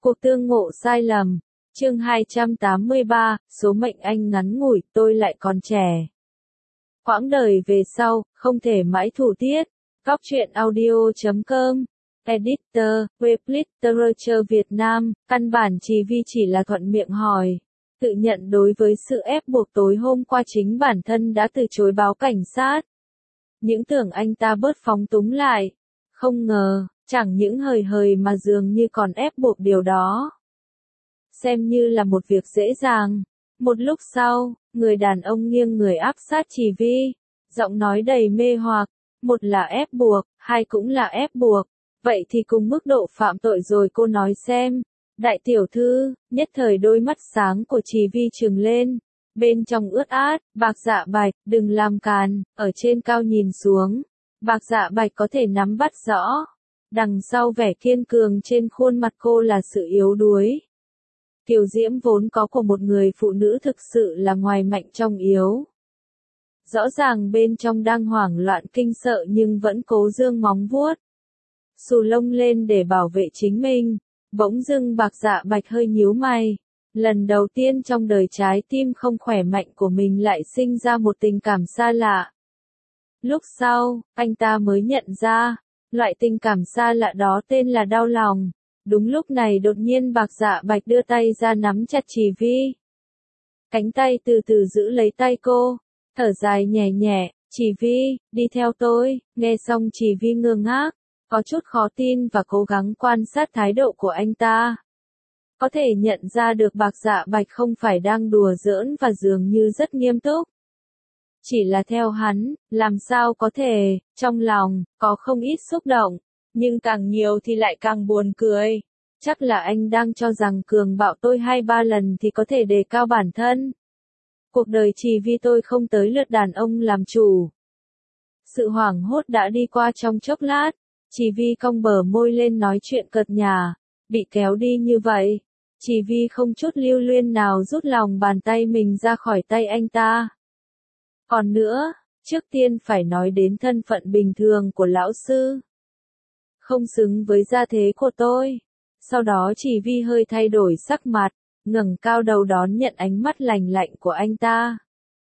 Cuộc tương ngộ sai lầm. Chương 283, số mệnh anh ngắn ngủi, tôi lại còn trẻ. Quãng đời về sau, không thể mãi thủ tiết. Góc truyện audio.com. Editor, Weblit Việt Nam, căn bản Vi chỉ là thuận miệng hỏi. Tự nhận đối với sự ép buộc tối hôm qua chính bản thân đã từ chối báo cảnh sát. Những tưởng anh ta bớt phóng túng lại. Không ngờ, chẳng những hời hời mà dường như còn ép buộc điều đó. Xem như là một việc dễ dàng. Một lúc sau, người đàn ông nghiêng người áp sát Vi, giọng nói đầy mê hoặc, một là ép buộc, hai cũng là ép buộc. Vậy thì cùng mức độ phạm tội rồi cô nói xem. Đại tiểu thư, nhất thời đôi mắt sáng của Vi trừng lên. Bên trong ướt át, Bạc Dạ Bạch, đừng làm càn, ở trên cao nhìn xuống. Bạc Dạ Bạch có thể nắm bắt rõ. Đằng sau vẻ kiên cường trên khuôn mặt cô là sự yếu đuối. Kiều diễm vốn có của một người phụ nữ thực sự là ngoài mạnh trong yếu. Rõ ràng bên trong đang hoảng loạn kinh sợ nhưng vẫn cố dương móng vuốt. Xù lông lên để bảo vệ chính mình. Bỗng dưng Bạc Dạ Bạch hơi nhíu mày. Lần đầu tiên trong đời trái tim không khỏe mạnh của mình lại sinh ra một tình cảm xa lạ. Lúc sau, anh ta mới nhận ra, loại tình cảm xa lạ đó tên là đau lòng. Đúng lúc này đột nhiên Bạc Dạ Bạch đưa tay ra nắm chặt Vi. Cánh tay từ từ giữ lấy tay cô, thở dài nhẹ nhẹ, Vi, đi theo tôi. Nghe xong Vi ngơ ngác, có chút khó tin và cố gắng quan sát thái độ của anh ta. Có thể nhận ra được Bạc Dạ Bạch không phải đang đùa giỡn và dường như rất nghiêm túc. Chỉ là theo hắn, làm sao có thể, trong lòng, có không ít xúc động, nhưng càng nhiều thì lại càng buồn cười. Chắc là anh đang cho rằng cường bạo tôi 2-3 lần thì có thể đề cao bản thân. Cuộc đời vì tôi không tới lượt đàn ông làm chủ. Sự hoảng hốt đã đi qua trong chốc lát, Vi cong bờ môi lên nói chuyện cợt nhả, bị kéo đi như vậy. Vi không chút lưu luyến nào rút lòng bàn tay mình ra khỏi tay anh ta. Còn nữa, trước tiên phải nói đến thân phận bình thường của lão sư. Không xứng với gia thế của tôi. Sau đó Vi hơi thay đổi sắc mặt, ngẩng cao đầu đón nhận ánh mắt lành lạnh của anh ta.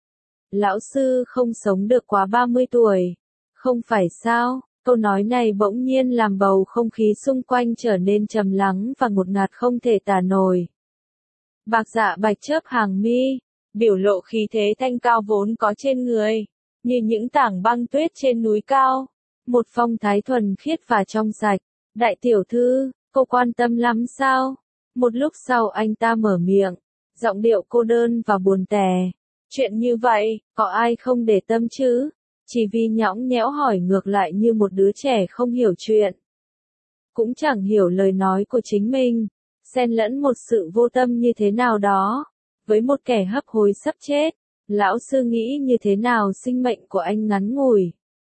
Lão sư không sống được quá 30 tuổi. Không phải sao? Câu nói này bỗng nhiên làm bầu không khí xung quanh trở nên trầm lắng và ngột ngạt không thể tả nổi. Bạc Dạ Bạch chớp hàng mi, biểu lộ khí thế thanh cao vốn có trên người, như những tảng băng tuyết trên núi cao. Một phong thái thuần khiết và trong sạch. Đại tiểu thư, cô quan tâm lắm sao? Một lúc sau anh ta mở miệng, giọng điệu cô đơn và buồn tẻ. Chuyện như vậy, có ai không để tâm chứ? Vi nhõng nhẽo hỏi ngược lại như một đứa trẻ không hiểu chuyện. Cũng chẳng hiểu lời nói của chính mình, xen lẫn một sự vô tâm như thế nào đó. Với một kẻ hấp hối sắp chết, lão sư nghĩ như thế nào sinh mệnh của anh ngắn ngủi.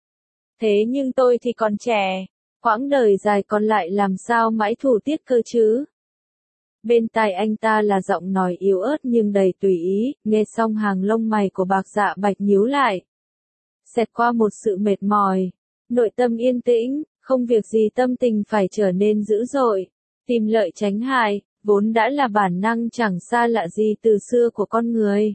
Thế nhưng tôi thì còn trẻ, quãng đời dài còn lại làm sao mãi thủ tiết cơ chứ? Bên tai anh ta là giọng nói yếu ớt nhưng đầy tùy ý, nghe xong hàng lông mày của Bạc Dạ Bạch nhíu lại. Xẹt qua một sự mệt mỏi, nội tâm yên tĩnh, không việc gì tâm tình phải trở nên dữ dội, tìm lợi tránh hại, vốn đã là bản năng chẳng xa lạ gì từ xưa của con người.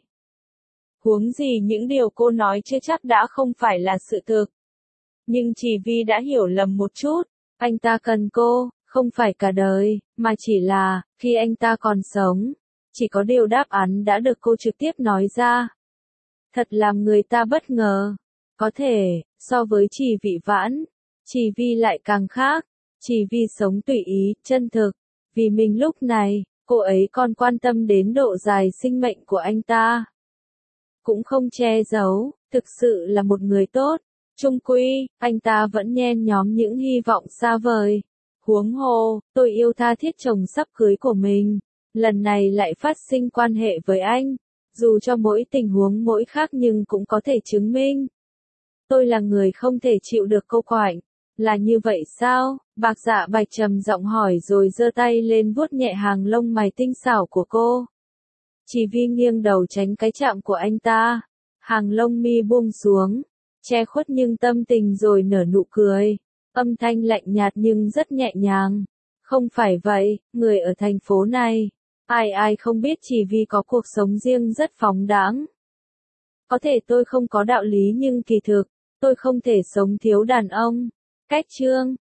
Huống gì những điều cô nói chưa chắc đã không phải là sự thực. Nhưng Vi đã hiểu lầm một chút, anh ta cần cô, không phải cả đời, mà chỉ là, khi anh ta còn sống. Chỉ có điều đáp án đã được cô trực tiếp nói ra. Thật làm người ta bất ngờ. Có thể, so với Vị Vãn, Vi lại càng khác. Vi sống tùy ý, chân thực. Vì mình lúc này, cô ấy còn quan tâm đến độ dài sinh mệnh của anh ta. Cũng không che giấu, thực sự là một người tốt. Chung quy, anh ta vẫn nhen nhóm những hy vọng xa vời. Huống hồ, tôi yêu tha thiết chồng sắp cưới của mình. Lần này lại phát sinh quan hệ với anh. Dù cho mỗi tình huống mỗi khác nhưng cũng có thể chứng minh. Tôi là người không thể chịu được cô quạnh. Là như vậy sao? Bạc Dạ Bạch trầm giọng hỏi rồi giơ tay lên vuốt nhẹ hàng lông mày tinh xảo của cô. Vi nghiêng đầu tránh cái chạm của anh ta. Hàng lông mi buông xuống, che khuất nhưng tâm tình rồi nở nụ cười. Âm thanh lạnh nhạt nhưng rất nhẹ nhàng. Không phải vậy, người ở thành phố này, ai không biết chỉ vì có cuộc sống riêng rất phóng đãng. Có thể tôi không có đạo lý nhưng kỳ thực, tôi không thể sống thiếu đàn ông. Cách chương